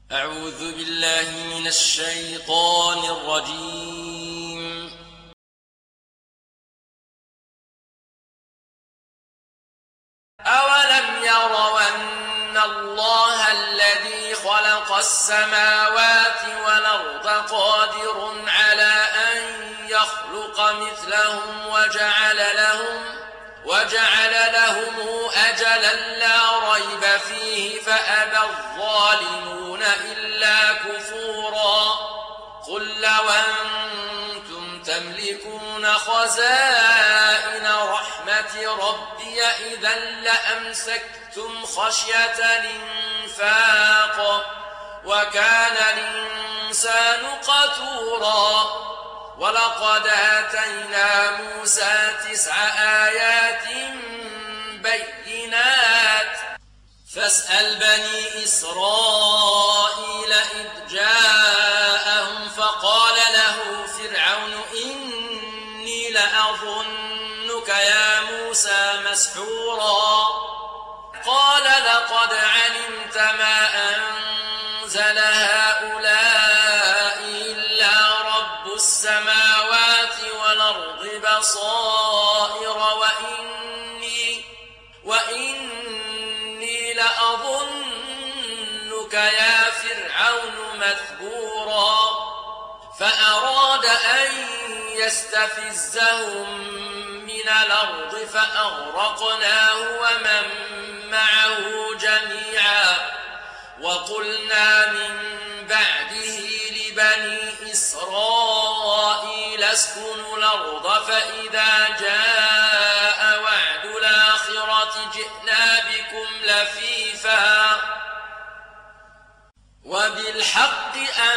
أعوذ بالله من الشيطان الرجيم. أولم يروا أن الله الذي خلق السماوات والأرض قادر على أن يخلق مثلهم وجعل لهم أجلا لا ريب فيه فأبى الظالمون إلا كفورا. قل لو أنتم تملكون خزائن رحمة ربي إذا لأمسكتم خشية الإنفاق وكان الإنسان قتورا. ولقد آتينا موسى 9 آيات بينات فاسأل بني إسرائيل إذ جاءهم فقال له فرعون إني لأظنك يا موسى مسحورا. قال لقد علمت ما أنزل هؤلاء إلا رب السماوات والأرض بصائر وإني لأظنك يا فرعون مثبورا. فأراد أن يستفزهم من الأرض فأغرقناه ومن معه جميعا. وقلنا من بعده لبني إسرائيل اسكنوا الأرض فإذا جاء وعد الآخرة جئنا بكم لفيفا وبالحق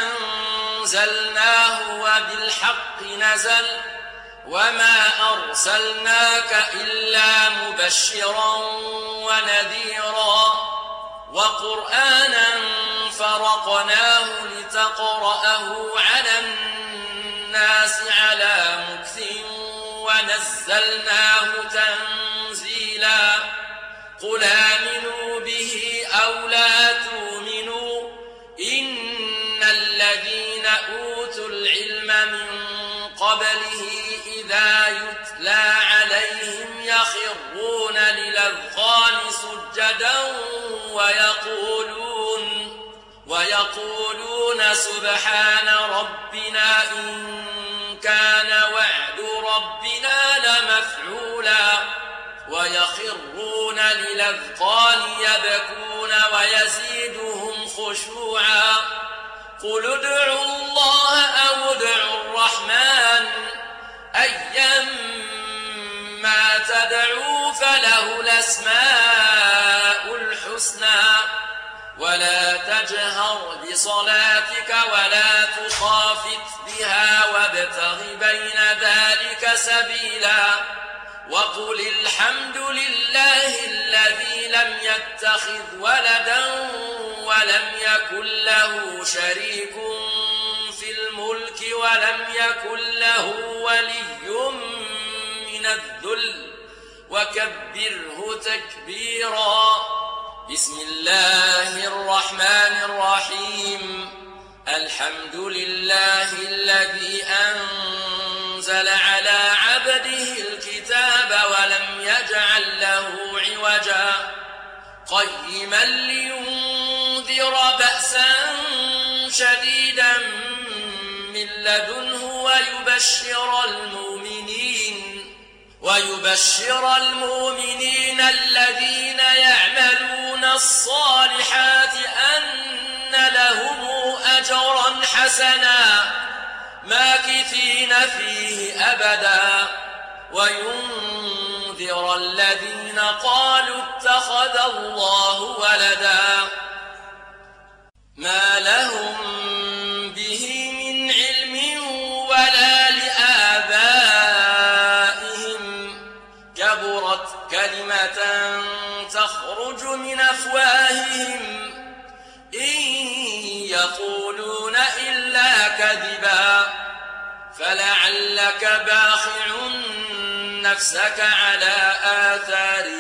أنزلناه وبالحق نزل وما أرسلناك إلا مبشرا ونذيرا. وقرآنا فرقناه لتقرأه على الناس على مكث ونزلناه تنزيلا. قل آمنوا به أو لا تؤمنوا إن الذين أوتوا العلم من قبله إذا يتلى عليهم يخرون للأذقان سجدا ويقولون سبحان ربنا إن كان وعد ربنا لمفعولا. ويخرون للأذقان يبكون ويزيدهم خشوعا. قل ادعوا الله أو ادعوا الرحمن أيما تدعوا فله الأسماء الحسنى. ولا تجهر بصلاتك ولا تخافت بها وابتغ بين ذلك سبيلا. وقل الحمد لله الذي لم يتخذ ولدا ولم يكن له شريك في الملك ولم يكن له ولي من الذل وكبره تكبيرا. بسم الله الرحمن الرحيم. الحمد لله الذي أنزل على عبده الكتاب ولم يجعل له عوجا قيما لينذر بأسا شديدا من لدنه ويبشر المؤمنين الذين يعملون الصالحات أن لهم أجرا حسنا ماكثين فيه أبدا وينذر الذين قالوا اتخذ الله ولدا ما لهم به من علم ولا لآبائهم كبرت كلمة تخرج من أفواههم إن يقولون إلا كذبا فلعلك باخع نفسك على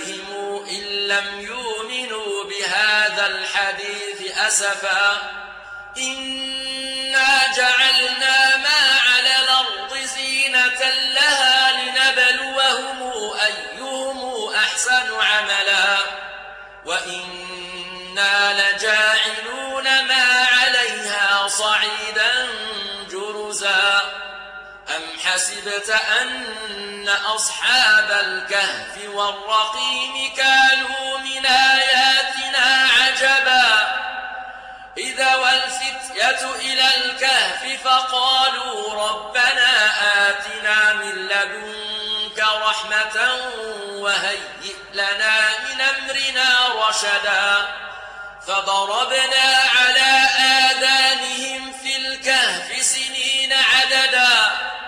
آثارهم إن لم يؤمنوا بهذا الحديث أسفا إنا جعلنا ما على الأرض زينة لها لنبلوهم أيهم أحسن عملا وإنا لجاعلون ما عليها صعيدا جرزا أم حسبت أن أصحاب الكهف والرقيم كانوا من آياتنا عجبا إذا والفتية إلى الكهف فقالوا ربنا آتنا من لدنك رحمة وهيئ لنا من أمرنا رشدا فضربنا على آذانهم في الكهف سنين عددا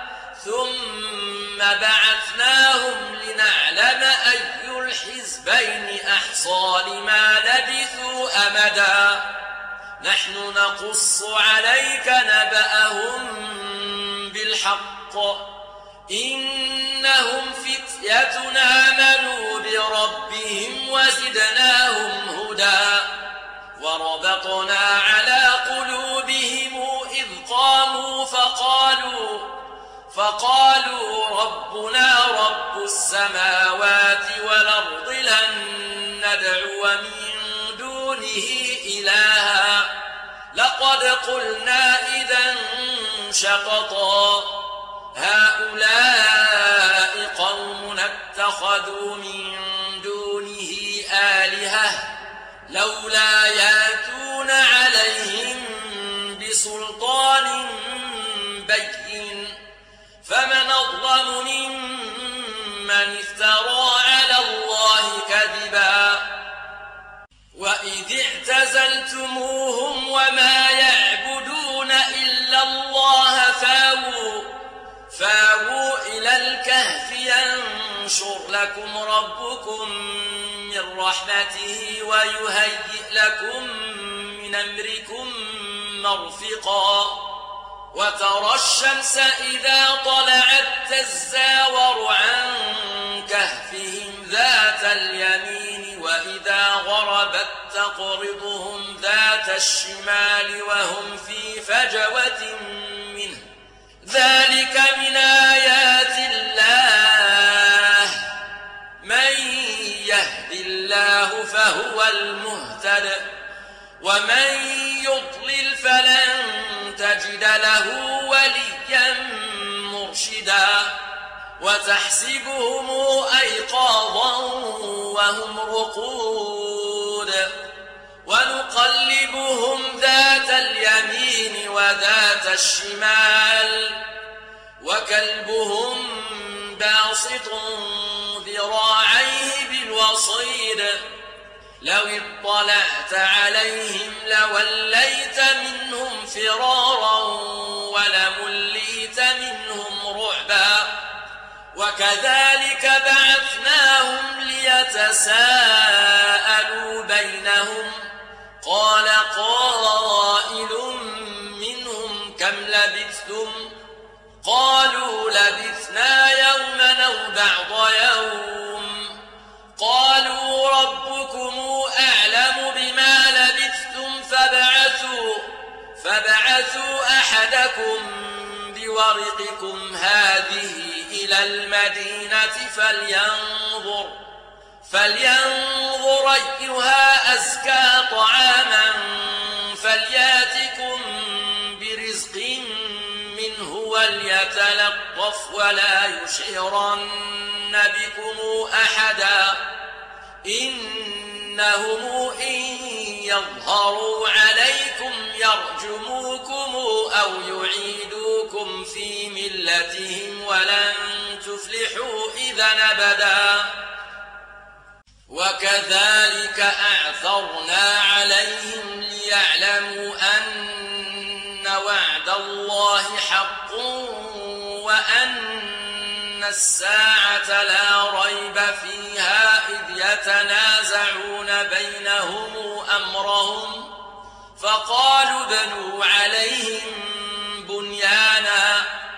ثم بعثناهم لنعلم أي الحزبين أحصى لما لبثوا أمدا نحن نقص عليك نبأهم بالحق إنهم فتية آمنوا بربهم وزدناهم هدى وربطنا على قلوبهم إذ قاموا فقالوا ربنا رب السماوات والأرض لن ندعو من دونه إلها لقد قلنا إذا شططا هؤلاء قوم اتخذوا من دونه آلهة لولا ياتون عليهم بسلطان بين فمن أظلم ممن افترى على الله كذبا وإذ اعتزلتموهم وما يعبدون إلا الله فاووا إلى الكهف ينشر لكم ربكم من رحمته ويهيئ لكم من أمركم مرفقا وترى الشمس إذا طلعت تزاور عن كهفهم ذات اليمين وإذا غربت تقرضهم ذات الشمال وهم في فجوة منه ذلك من آيات الله من يهد الله فهو المهتد ومن يضلل فلن تجد له وليا مرشدا وتحسبهم أيقاظا وهم رقود ونقلبهم ذات اليمين وذات الشمال وكلبهم باسط ذراعيه بالوصيد لو اطلعت عليهم لوليت منهم فرارا ولمليت منهم رعبا وكذلك بعثناهم ليتساءلوا بينهم قال قائل منهم كم لبثتم قالوا لبثنا يوما أو بعض يوم قالوا ربكم أعلم بما لبثتم فابعثوا أحدكم بورقكم هذه إلى المدينة فلينظر أيها أزكى طعاما فلياتكم برزق منه وليتلطف ولا يشعرن بكم أحدا إنهم إن يظهروا عليكم يرجموكم أو يعيدوكم في ملتهم ولن تفلحوا إذا أبدا وكذلك أعثرنا عليهم ليعلموا أن وعد الله حق وأن الساعة لا ريب فيها إذ يتنازعون بينهم أمرهم فقالوا ابنوا عليهم بنيانا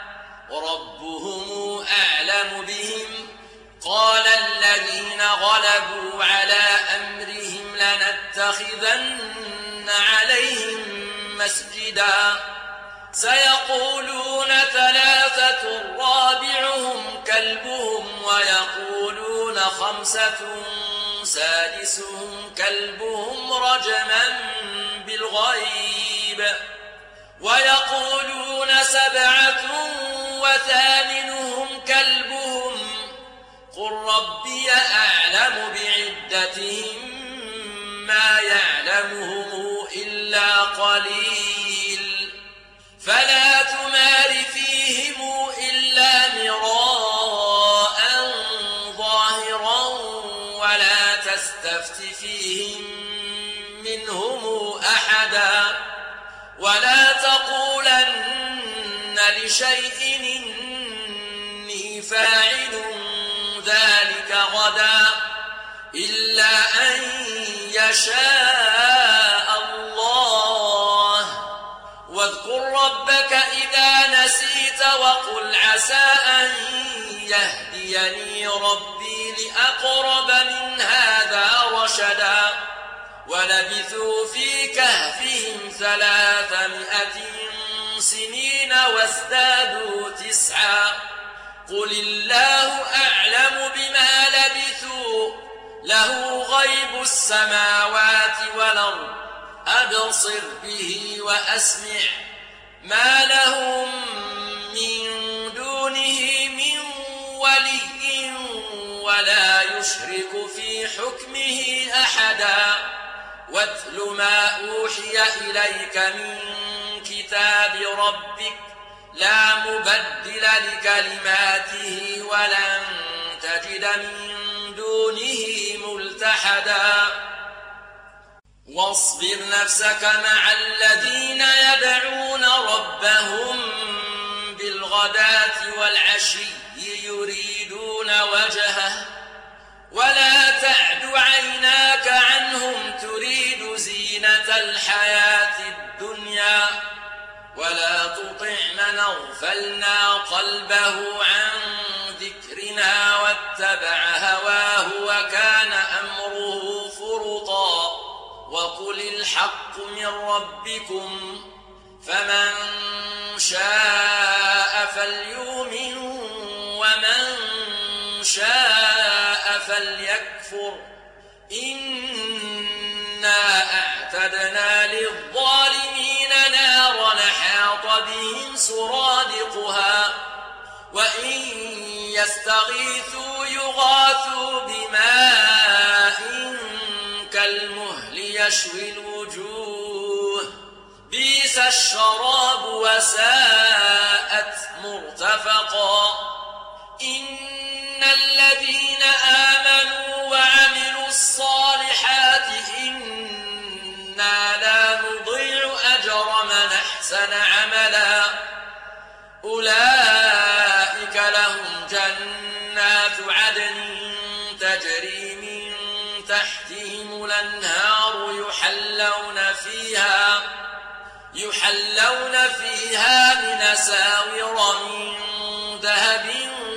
ربهم أعلم بهم قال الذين غلبوا على أمرهم لنتخذن عليهم مسجدا سيقولون ثلاثة رابعهم كلبهم ويقولون خمسة سادسهم كلبهم رجما بالغيب ويقولون سبعة وثامنهم كلبهم قل ربي أعلم بعدتهم ما يعلمهم إلا قليل فلا تمار فيهم إلا مراء ظاهرا ولا تستفت فيهم منهم أحدا ولا تقولن لشيء إني فاعل ذلك غدا إلا أن يشاء الله واذكر ربك إذا نسيت وقل عسى أن يهديني ربي لأقرب من هذا رشدا ولبثوا في كهفهم 300 سنين وازدادوا 9 قل الله أعلم بما لبثوا له غيب السماوات والأرض أبصر به وأسمع ما لهم من دونه من ولي ولا يشرك في حكمه أحدا واتل ما أوحي إليك من كتاب ربك لا مبدل لكلماته ولن تجد من دونه ملتحدا واصبر نفسك مع الذين يدعون ربهم بالغداة والعشي يريدون وجهه ولا تعد عيناك عنهم تريد زينة الحياة الدنيا ولا تطع من أغفلنا قلبه عن ذكرنا واتبع هواه وكان أمره فرطا وقل الحق من ربكم فمن شاء فليؤمن ومن شاء فليكفر إنا أعتدنا للظالمين نارا حاط بهم سرادقها وإن يستغيثوا يغاثوا بماء كالمهل يشوي الوجوه بئس الشراب وساءت مرتفقا إن الذين آمنوا وعملوا الصالحات إنا لا نضيع أجر من أحسن عملا أولئك لهم جنات عدن تجري من تحتهم الأنهار يحلون فيها من أساور من ذهب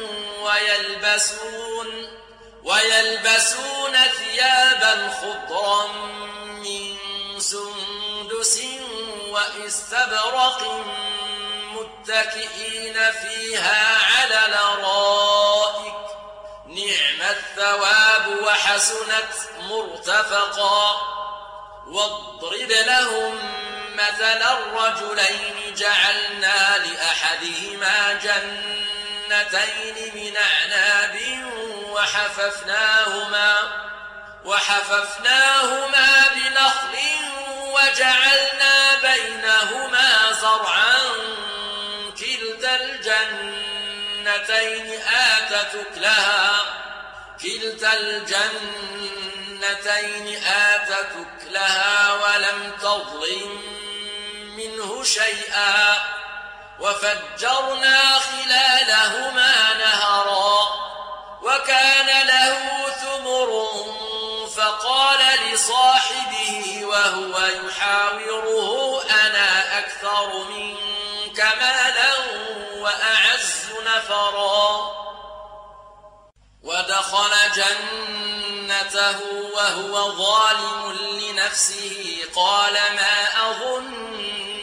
ويلبسون ثيابا خضرا من سندس واستبرق متكئين فيها على الأرائك نعم الثواب وحسنت مرتفقا واضرب لهم مثلا الرجلين جعلنا لأحدهما جنتين من أعناب وحففناهما بنخل وجعلنا بينهما زرعا كلتا الجنتين آتت أكلها ولم تظلم منه شيئا وفجرنا خلالهما نهرا وكان له ثمر فقال لصاحبه وهو يحاوره أنا أكثر منك مالا وأعز نفرا ودخل جنته وهو ظالم لنفسه قال ما أظن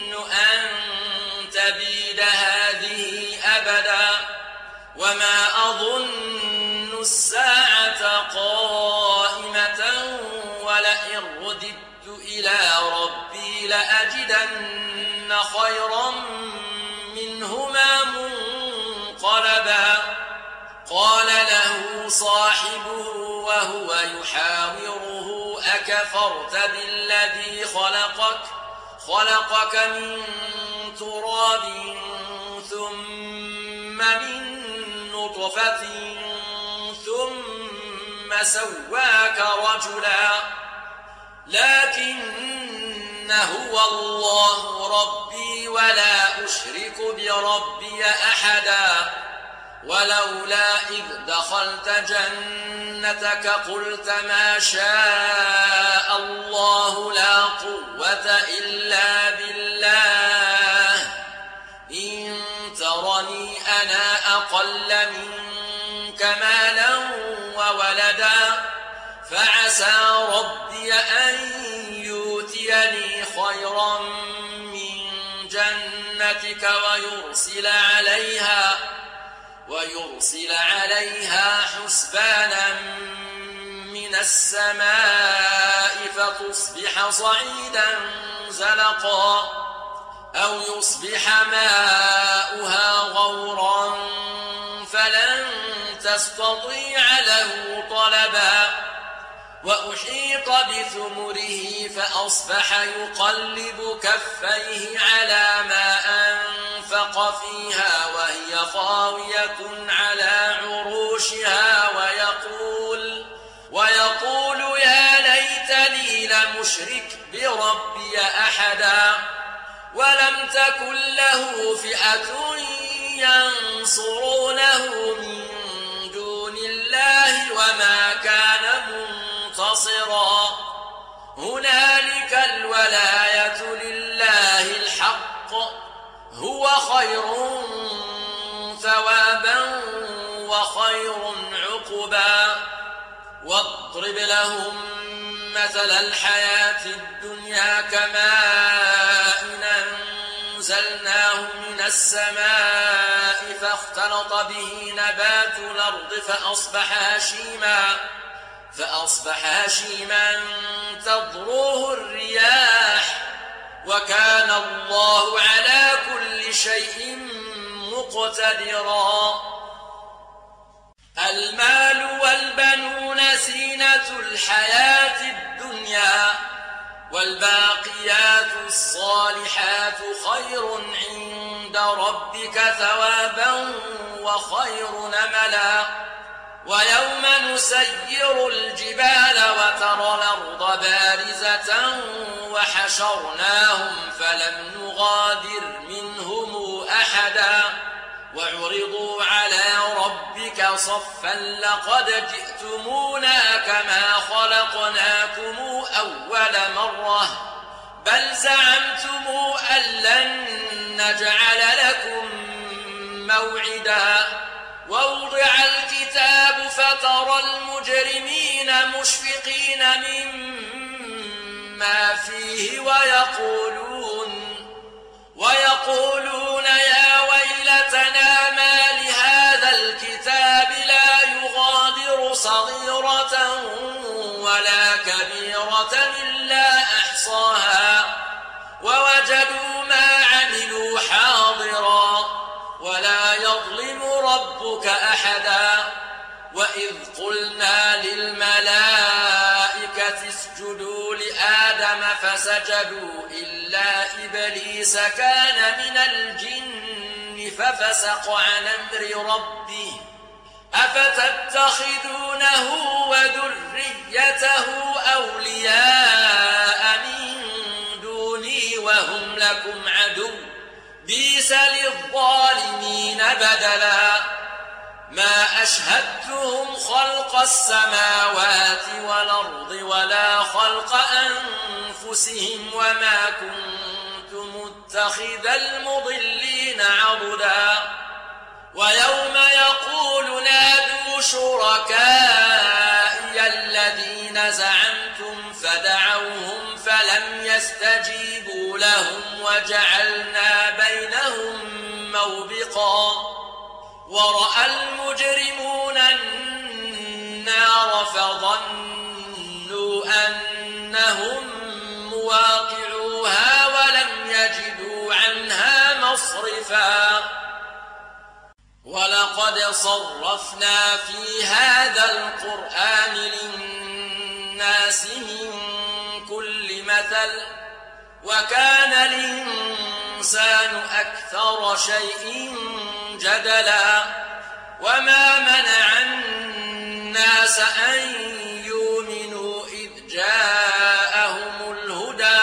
لئن رددت إلى ربي لأجدن خيرا منهما منقلبا قال له صاحبه وهو يحاوره أكفرت بالذي خلقك من تراب ثم من نطفة ثم سواك رجلا لكن هو الله ربي ولا أشرك بربي أحدا ولولا إذ دخلت جنتك قلت ما شاء الله لا قوة إلا بالله إن ترني أنا أقل منك مالا وولدا فعسى ربي أن يؤتيني خيرا من جنتك ويرسل عليها حسبانا من السماء فتصبح صعيدا زلقا أو يصبح ماؤها غورا فلن تستطيع له طلبا وأحيط بثمره فأصبح يقلب كفيه على ما أنفق فيها وهي خاوية على عروشها ويقول يا ليتني لم أشرك بربي أحدا ولم تكن له فئة ينصرونه من دون الله وما كان منتصرا هنالك الولاية لله الحق هو خير ثوابا وخير عقبا واضرب لهم مثل الحياة الدنيا كماء أنزلناه من السماء فاختلط به نبات الأرض فأصبح هشيما تضروه الرياح وكان الله على كل شيء مقتدرا المال والبنون زينة الحياة الدنيا والباقيات الصالحات خير عند ربك ثوابا وخير نملا ويوم نسير الجبال وترى الأرض بارزة وحشرناهم فلم نغادر منهم أحدا وعرضوا على ربك صفا لقد جئتمونا كما خلقناكم أول مرة بل زعمتم أن لن نجعل لكم موعدا ووضع الكتاب فترى المجرمين مشفقين مما فيه ويقولون يا ويلتنا ما لهذا الكتاب لا يغادر صغيرة ولا كبيرة إلا أحصاها ووجدوا ما عملوا حاضرا ولا يظلم ربك أحدا وإذ قلنا للملائكة اسجدوا لآدم فسجدوا إلا إبليس كان من الجن ففسق عن أمر ربه أفتتخذونه وذريته أولياء من دوني وهم لكم عدو بئس للظالمين بدلا ما أشهدتهم خلق السماوات والأرض ولا خلق أنفسهم وما كنت متخذ المضلين عضدا ويوم يقول نادوا شركائي الذين زعمتم فدعوهم فلم يستجيبوا لهم وجعلنا بينهم موبقا ورأى المجرمون النار فظنوا أنها أنهم مواقعوها ولم يجدوا عنها مصرفا. ولقد صرفنا في هذا القرآن للناس من كل مثل وكان الإنسان أكثر شيء جدلا. وما منع الناس أن يؤمنوا إذ جاءهم الهدى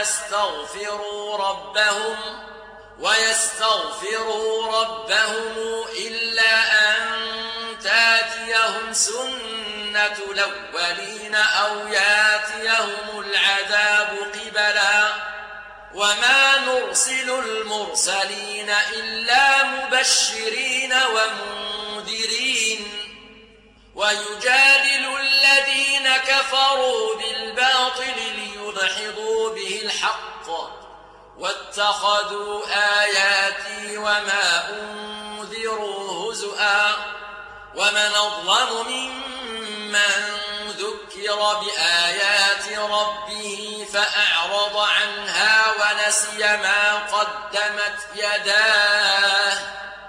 ويستغفروا ربهم إلا أن تاتيهم سنة الأولين أو ياتيهم العذاب قبلا. وما نرسل المرسلين إلا مبشرين ومنذرين. ويجادل الذين كفروا بالباطل ليدحضوا به الحق واتخذوا آياتي وما أنذروا هزؤا. ومن أظلم ممن ذكر بآيات ربه فأعرض عنها ونسي ما قدمت يداه.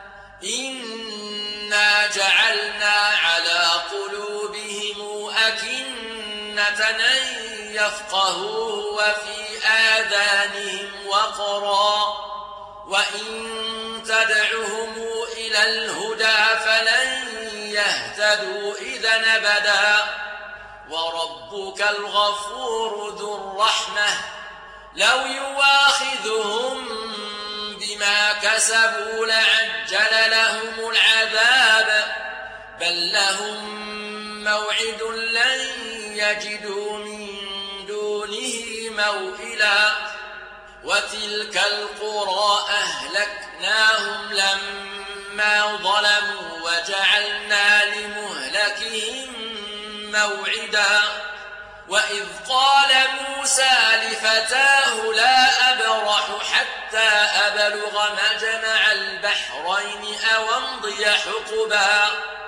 إنا جعلنا على قلوبهم أكنة أن يفقهوه وفي آذانهم وقرا وإن تدعهم إلى الهدى فلن يهتدوا إذا أبدا. وربك الغفور ذو الرحمة لو يواخذهم بما كسبوا لعجل لهم العذاب بل لهم موعد لن يجدوا من دونه موئلا. وتلك القرى أهلكناهم لما ظلموا وجعلنا لمهلكهم موعدا. وإذ قال موسى لفتاه لا أبرح حتى أبلغ مجمع البحرين أو أمضي حقبا.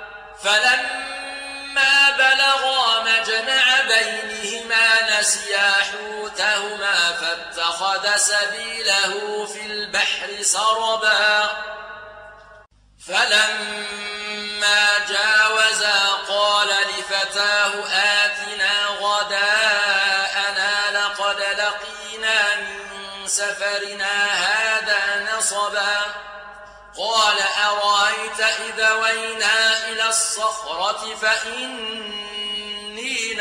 فلما بلغا مجمع بينهما نسيا حوتهما فاتخذ سبيله في البحر سربا. فلما جاوزا قال لفتاه آتنا غداءنا لقد لقينا من سفرنا هذا نصبا. قال أرأيت إذا وينا إلى الصخرة فإني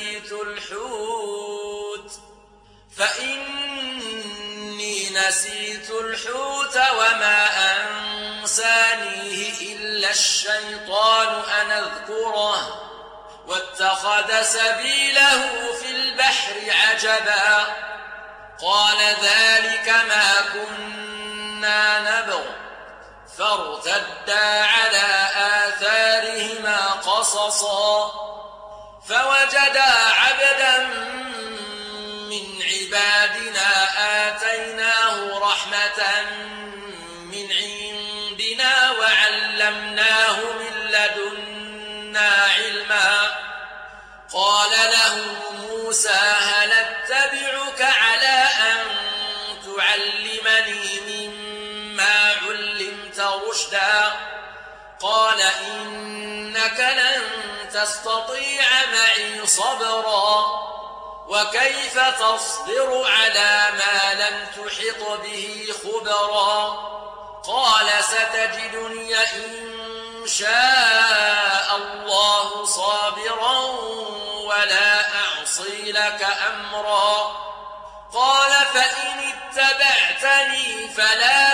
نسيت الحوت وما أنسانيه إلا الشيطان أن أذكره واتخذ سبيله في البحر عجبا. قال ذلك ما كنا نبغ فارتدا على آثارهما قصصا. فوجدا عبدا من عبادنا آتيناه رحمة من عندنا وعلمناه من لدنا علما. قال له موسى هل اتبعك على أن تعلمني مما علمت رشدا. قال إنك لن تستطيع معي صبرا وكيف تصبر على ما لم تحط به خبرا. قال ستجدني إن شاء الله صابرا ولا أعصي لك أمرا. قال فإن اتبعتني فلا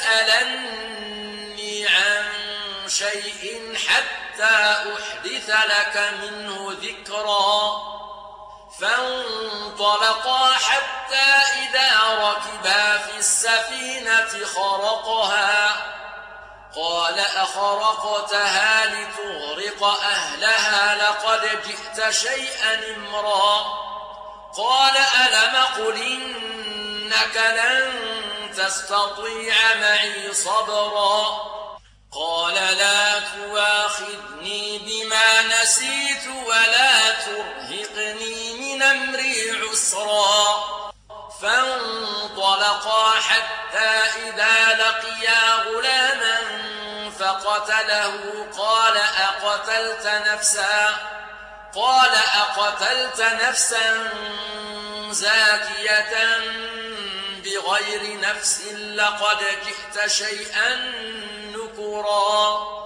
تسألني عن شيء حتى أحدث لك منه ذكرا. فانطلقا حتى إذا ركبا في السفينة خرقها. قال أخرقتها لتغرق أهلها لقد جئت شيئا إمرا. قال ألم قل إنك لن تستطيع معي صبرا. قال لا تواخذني بما نسيت ولا ترهقني من أمري عسرا فانطلقا حتى إذا لقيا غلاما فقتله قال أقتلت نفسا زاكية بغير نفس لقد جئت شيئا نكرا